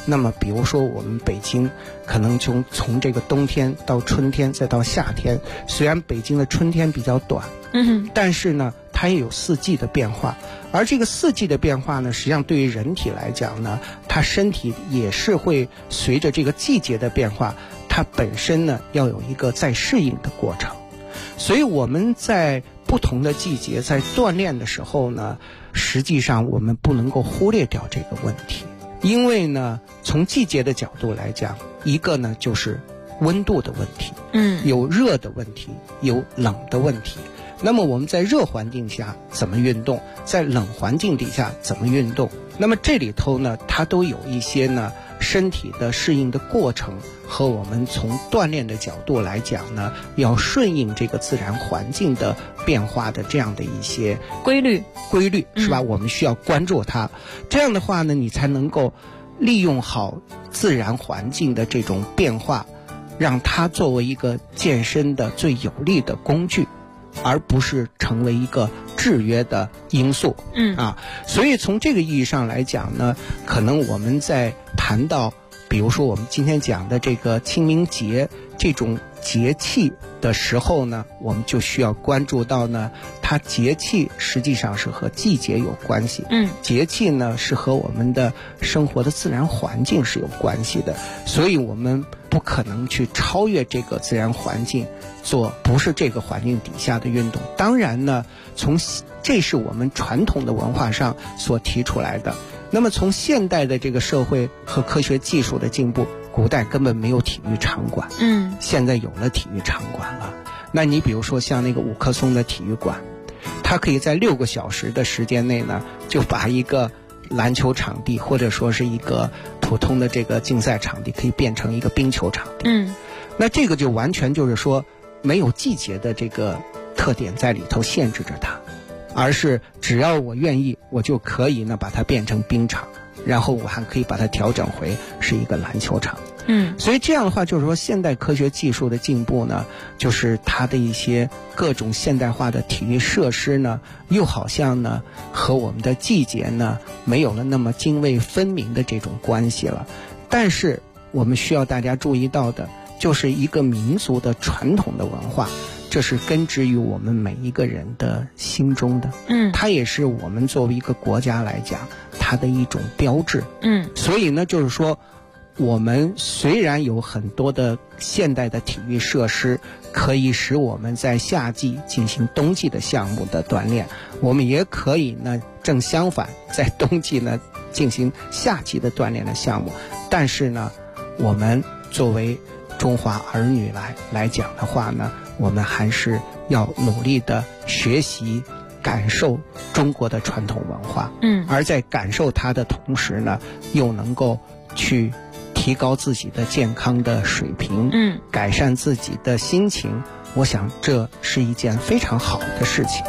[SPEAKER 10] 那么比如说我们北京可能从这个冬天到春天再到夏天，虽然北京的春天比较短，但是呢它也有四季的变化，而这个四季的变化呢，实际上对于人体来讲呢，它身体也是会随着这个季节的变化，它本身呢要有一个再适应的过程。所以我们在不同的季节在锻炼的时候呢，实际上我们不能够忽略掉这个问题。因为呢从季节的角度来讲，一个呢就是温度的问题，有热的问题，有冷的问题。那么我们在热环境下怎么运动，在冷环境底下怎么运动，那么这里头呢它都有一些呢身体的适应的过程，和我们从锻炼的角度来讲呢，要顺应这个自然环境的变化的这样的一些规律是吧？我们需要关注它，这样的话呢，你才能够利用好自然环境的这种变化，让它作为一个健身的最有力的工具，而不是成为一个制约的因素。所以从这个意义上来讲呢，可能我们在谈到比如说我们今天讲的这个清明节这种节气的时候呢，我们就需要关注到呢，它节气实际上是和季节有关系，节气呢是和我们的生活的自然环境是有关系的，所以我们不可能去超越这个自然环境，做不是这个环境底下的运动。当然呢，这是我们传统的文化上所提出来的。那么从现代的这个社会和科学技术的进步，古代根本没有体育场馆，现在有了体育场馆了。那你比如说像那个五棵松的体育馆，它可以在6个小时的时间内呢，就把一个篮球场地或者说是一个普通的这个竞赛场地可以变成一个冰球场地。那这个就完全就是说没有季节的这个特点在里头限制着它，而是只要我愿意，我就可以呢把它变成冰场，然后我还可以把它调整回是一个篮球场。所以这样的话就是说现代科学技术的进步呢，就是它的一些各种现代化的体育设施呢，又好像呢和我们的季节呢没有了那么泾渭分明的这种关系了。但是我们需要大家注意到的就是一个民族的传统的文化，这是根植于我们每一个人的心中的，它也是我们作为一个国家来讲它的一种标志。所以呢就是说我们虽然有很多的现代的体育设施可以使我们在夏季进行冬季的项目的锻炼，我们也可以呢正相反在冬季呢进行夏季的锻炼的项目，但是呢我们作为中华儿女来讲的话呢，我们还是要努力的学习感受中国的传统文化，而在感受它的同时呢，又能够去提高自己的健康的水平，改善自己的心情，我想这是一件非常好的事情。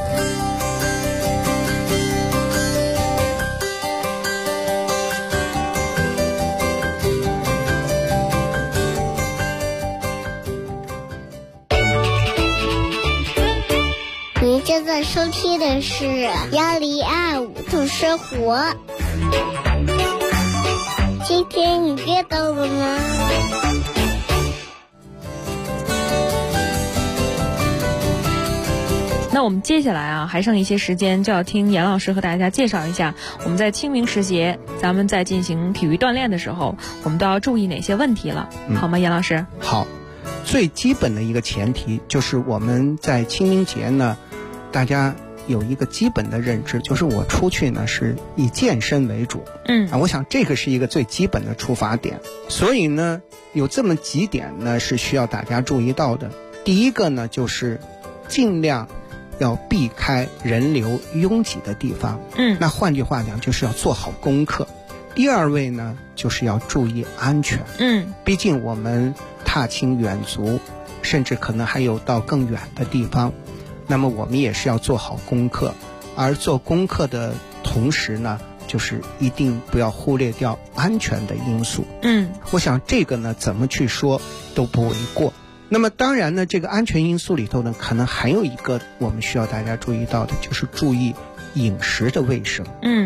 [SPEAKER 7] 您正在收听的是1025度生活。今天你阅到了吗？
[SPEAKER 9] 那我们接下来啊，还剩一些时间，就要听严老师和大家介绍一下，我们在清明时节，咱们在进行体育锻炼的时候，我们都要注意哪些问题了，好吗，严老师？
[SPEAKER 10] 好，最基本的一个前提就是我们在清明节呢，大家有一个基本的认知，就是我出去呢是以健身为主，我想这个是一个最基本的出发点。所以呢，有这么几点呢是需要大家注意到的。第一个呢，就是尽量要避开人流拥挤的地方，那换句话讲就是要做好功课。第二位呢，就是要注意安全，毕竟我们踏青远足，甚至可能还有到更远的地方，那么我们也是要做好功课，而做功课的同时呢，就是一定不要忽略掉安全的因素。我想这个呢，怎么去说都不为过。那么当然呢，这个安全因素里头呢，可能还有一个我们需要大家注意到的，就是注意饮食的卫生。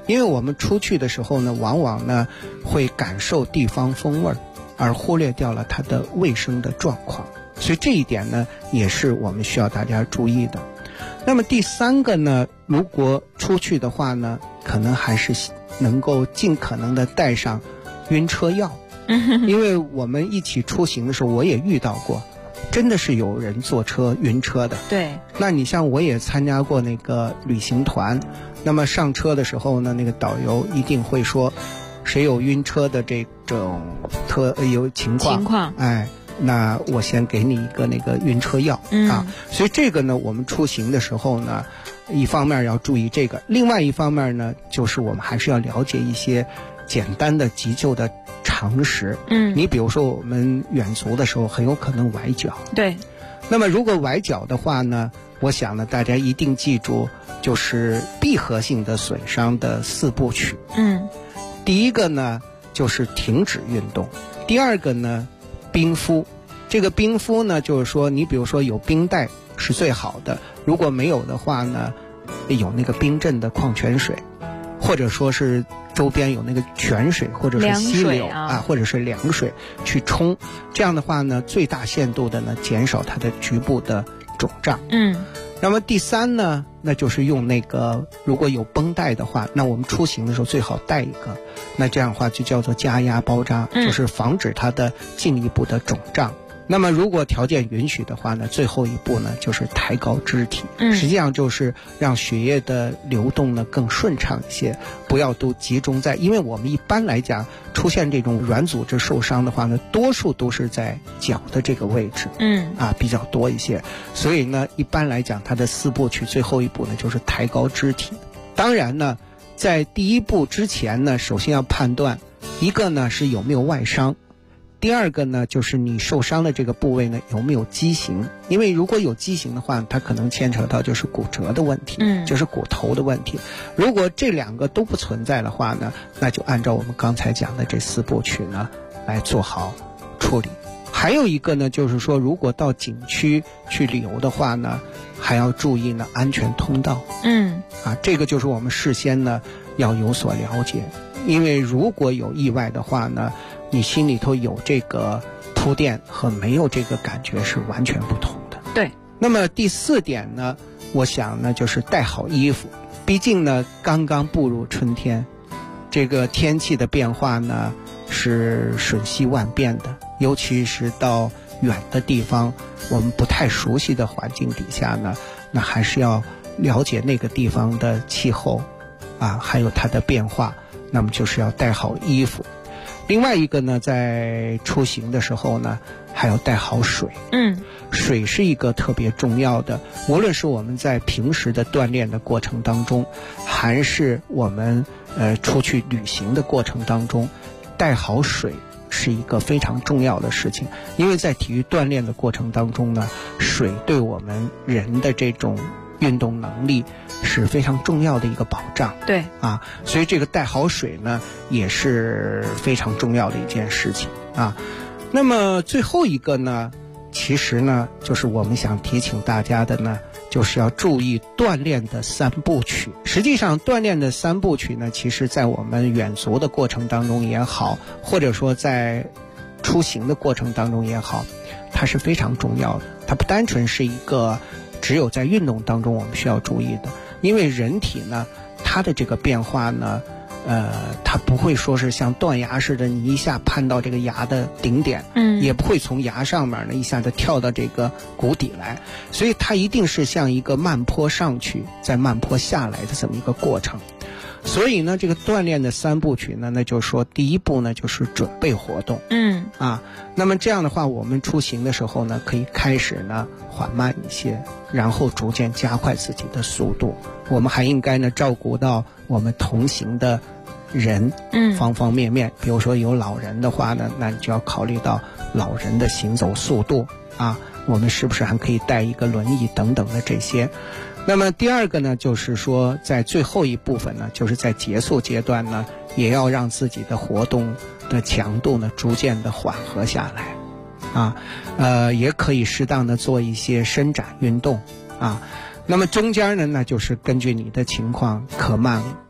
[SPEAKER 10] 因为我们出去的时候呢，往往呢会感受地方风味，而忽略掉了它的卫生的状况，所以这一点呢也是我们需要大家注意的。那么第三个呢，如果出去的话呢，可能还是能够尽可能的带上晕车药，因为我们一起出行的时候，我也遇到过，真的是有人坐车晕车的。
[SPEAKER 9] 对，
[SPEAKER 10] 那你像我也参加过那个旅行团，那么上车的时候呢，那个导游一定会说，谁有晕车的这种有情况，哎，那我先给你一个那个晕车药啊。所以这个呢，我们出行的时候呢，一方面要注意这个，另外一方面呢，就是我们还是要了解一些简单的急救的常识。你比如说我们远足的时候很有可能崴脚，
[SPEAKER 9] 对，
[SPEAKER 10] 那么如果崴脚的话呢，我想呢大家一定记住，就是闭合性的损伤的4部曲。第一个呢就是停止运动，第二个呢冰敷。这个冰敷呢，就是说你比如说有冰袋是最好的，如果没有的话呢，有那个冰镇的矿泉水，或者说是周边有那个泉水或者是溪流啊，或者是凉水去冲，这样的话呢，最大限度的呢减少它的局部的肿胀。那么第三呢，那就是用那个如果有绷带的话，那我们出行的时候最好带一个，那这样的话就叫做加压包扎，就是防止它的进一步的肿胀。那么如果条件允许的话呢，最后一步呢就是抬高肢体，实际上就是让血液的流动呢更顺畅一些，不要都集中在，因为我们一般来讲出现这种软组织受伤的话呢，多数都是在脚的这个位置，比较多一些，所以呢一般来讲它的4部曲最后一步呢就是抬高肢体。当然呢在第一步之前呢，首先要判断一个呢是有没有外伤，第二个呢就是你受伤的这个部位呢有没有畸形，因为如果有畸形的话，它可能牵扯到就是骨折的问题，就是骨头的问题。如果这2个都不存在的话呢，那就按照我们刚才讲的这4部曲呢来做好处理。还有一个呢就是说，如果到景区去旅游的话呢，还要注意呢安全通道。这个就是我们事先呢要有所了解，因为如果有意外的话呢，你心里头有这个铺垫和没有这个感觉是完全不同的。
[SPEAKER 9] 对。
[SPEAKER 10] 那么第4点呢，我想呢就是带好衣服，毕竟呢刚刚步入春天，这个天气的变化呢是瞬息万变的，尤其是到远的地方，我们不太熟悉的环境底下呢，那还是要了解那个地方的气候还有它的变化，那么就是要带好衣服。另外一个呢，在出行的时候呢，还要带好水。水是一个特别重要的，无论是我们在平时的锻炼的过程当中，还是我们出去旅行的过程当中，带好水是一个非常重要的事情。因为在体育锻炼的过程当中呢，水对我们人的这种运动能力是非常重要的一个保障。
[SPEAKER 9] 对
[SPEAKER 10] 所以这个带好水呢也是非常重要的一件事情那么最后一个呢，其实呢就是我们想提醒大家的呢，就是要注意锻炼的3部曲。实际上锻炼的3部曲呢，其实在我们远足的过程当中也好，或者说在出行的过程当中也好，它是非常重要的。它不单纯是一个只有在运动当中我们需要注意的，因为人体呢它的这个变化呢它不会说是像断崖似的，你一下攀到这个崖的顶点，也不会从崖上面呢一下子跳到这个谷底来，所以它一定是像一个慢坡上去再慢坡下来的这么一个过程。所以呢这个锻炼的3部曲呢，那就是说第一步呢就是准备活动。那么这样的话，我们出行的时候呢，可以开始呢缓慢一些，然后逐渐加快自己的速度。我们还应该呢照顾到我们同行的人方方面面，比如说有老人的话呢，那你就要考虑到老人的行走速度我们是不是还可以带一个轮椅等等的这些。那么第二个呢，就是说在最后一部分呢，就是在结束阶段呢，也要让自己的活动的强度呢逐渐的缓和下来也可以适当的做一些伸展运动那么中间呢，那就是根据你的情况可慢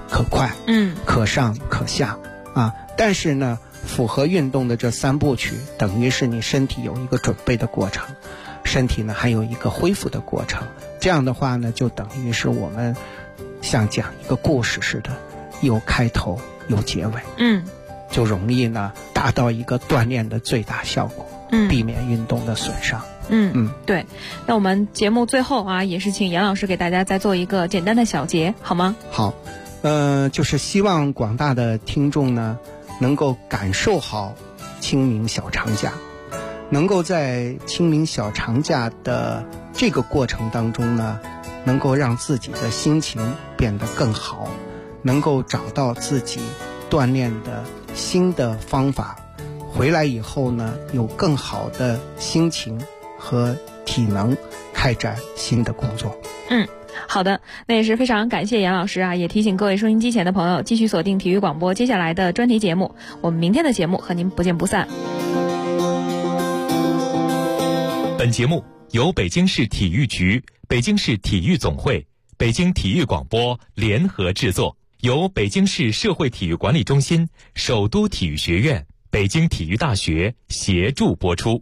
[SPEAKER 10] 可快，可上可下啊。但是呢，符合运动的这3部曲，等于是你身体有一个准备的过程，身体呢还有一个恢复的过程。这样的话呢，就等于是我们像讲一个故事似的，有开头有结尾，就容易呢达到一个锻炼的最大效果，避免运动的损伤。
[SPEAKER 9] 对。那我们节目最后啊，也是请杨老师给大家再做一个简单的小结，好吗？
[SPEAKER 10] 好，就是希望广大的听众呢，能够感受好清明小长假，能够在清明小长假的这个过程当中呢，能够让自己的心情变得更好，能够找到自己锻炼的新的方法，回来以后呢，有更好的心情和体能开展新的工作。
[SPEAKER 9] 好的，那也是非常感谢杨老师啊，也提醒各位收音机前的朋友继续锁定体育广播接下来的专题节目，我们明天的节目和您不见不散。
[SPEAKER 8] 本节目由北京市体育局、北京市体育总会、北京体育广播联合制作，由北京市社会体育管理中心、首都体育学院、北京体育大学协助播出。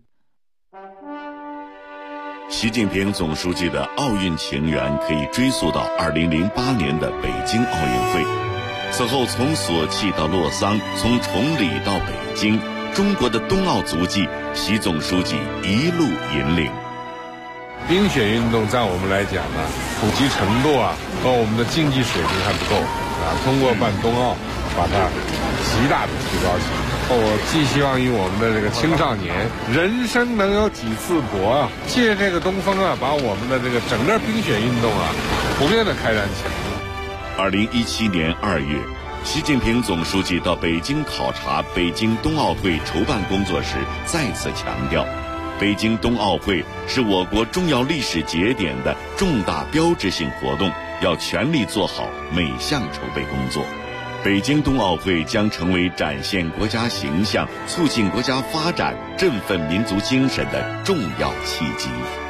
[SPEAKER 11] 习近平总书记的奥运情缘可以追溯到2008年的北京奥运会，此后从索契到洛桑，从崇礼到北京，中国的冬奥足迹，习总书记一路引领。
[SPEAKER 12] 冰雪运动在我们来讲呢，普及程度啊和我们的竞技水平还不够啊，通过办冬奥把它极大的提高起来。我寄希望于我们的这个青少年，人生能有几次搏啊，借这个东风啊，把我们的这个整个冰雪运动啊普遍的开展起来。
[SPEAKER 11] 2017年2月，习近平总书记到北京考察北京冬奥会筹办工作时，再次强调，北京冬奥会是我国重要历史节点的重大标志性活动，要全力做好每项筹备工作。北京冬奥会将成为展现国家形象、促进国家发展、振奋民族精神的重要契机。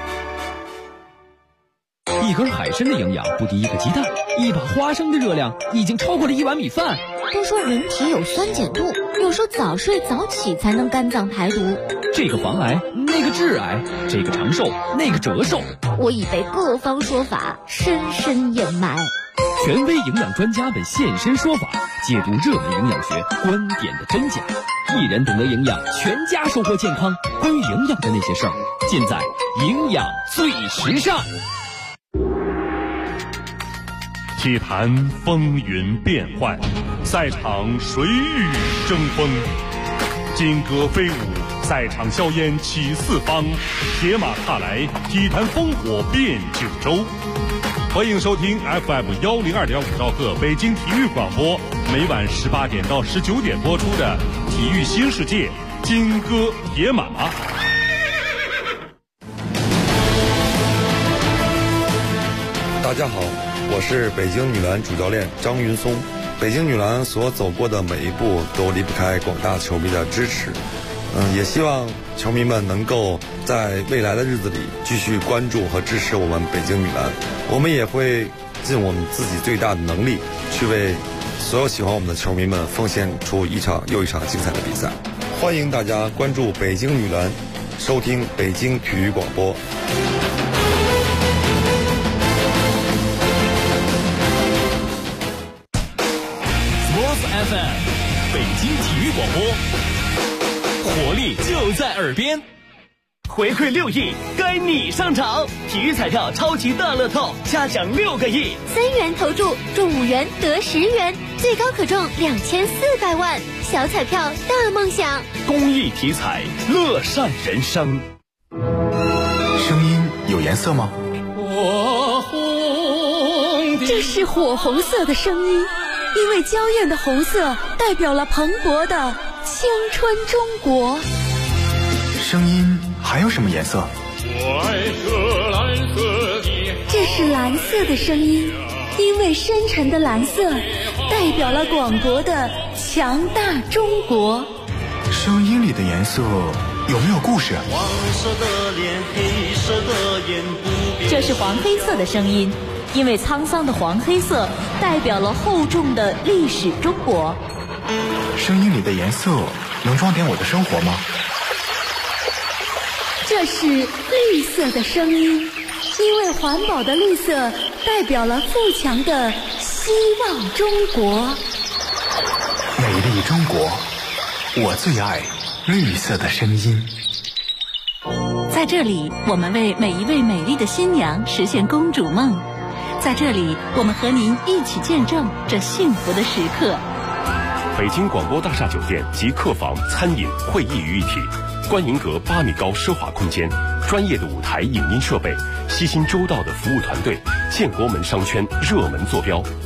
[SPEAKER 13] 一根海参的营养不敌一个鸡蛋，一把花生的热量已经超过了1碗米饭。
[SPEAKER 14] 都说人体有酸碱度，有时候早睡早起才能肝脏排毒。
[SPEAKER 13] 这个防癌，那个致癌，这个长寿，那个折寿。
[SPEAKER 14] 我已被各方说法深深掩埋。
[SPEAKER 13] 权威营养专家们现身说法，解读热门营养学观点的真假。一人懂得营养，全家收获健康。关于营养的那些事儿，尽在营养最时尚。
[SPEAKER 15] 体坛风云变幻，赛场水雨争锋，金戈飞舞，赛场硝烟起四方，铁马踏来，体坛烽火遍九州。欢迎收听 FM 102.5兆赫北京体育广播，每晚18点到19点播出的《体育新世界》金戈铁马。
[SPEAKER 16] 大家好，我是北京女篮主教练张云松。北京女篮所走过的每一步都离不开广大球迷的支持。也希望球迷们能够在未来的日子里继续关注和支持我们北京女篮。我们也会尽我们自己最大的能力，去为所有喜欢我们的球迷们奉献出一场又一场精彩的比赛。欢迎大家关注北京女篮，收听北京体育广播。
[SPEAKER 13] FM 北京体育广播，活力就在耳边。
[SPEAKER 17] 回馈6亿，该你上场！体育彩票超级大乐透，加奖6个亿
[SPEAKER 14] ，3元投注中5元得10元，最高可中2400万，小彩票大梦想。
[SPEAKER 17] 公益体彩，乐善人生。
[SPEAKER 18] 声音有颜色吗？
[SPEAKER 14] 这是火红色的声音。因为娇艳的红色代表了蓬勃的青春中国。
[SPEAKER 18] 声音还有什么颜色？
[SPEAKER 14] 这是蓝色的声音，因为深沉的蓝色代表了广博的强大中国。
[SPEAKER 18] 声音里的颜色有没有故事？
[SPEAKER 2] 黄色的脸，黑色的眼，不变。
[SPEAKER 14] 这是黄黑色的声音， 因为沧桑的黄黑色代表了厚重的历史中国。
[SPEAKER 18] 声音里的颜色能装点我的生活吗？
[SPEAKER 14] 这是绿色的声音，因为环保的绿色代表了富强的希望中国。
[SPEAKER 18] 美丽中国，我最爱绿色的声音。
[SPEAKER 14] 在这里，我们为每一位美丽的新娘实现公主梦。在这里，我们和您一起见证这幸福的时刻。
[SPEAKER 1] 北京广播大厦酒店集客房、餐饮、会议于一体，观云阁8米高奢华空间，专业的舞台影音设备，悉心周到的服务团队，建国门商圈热门坐标。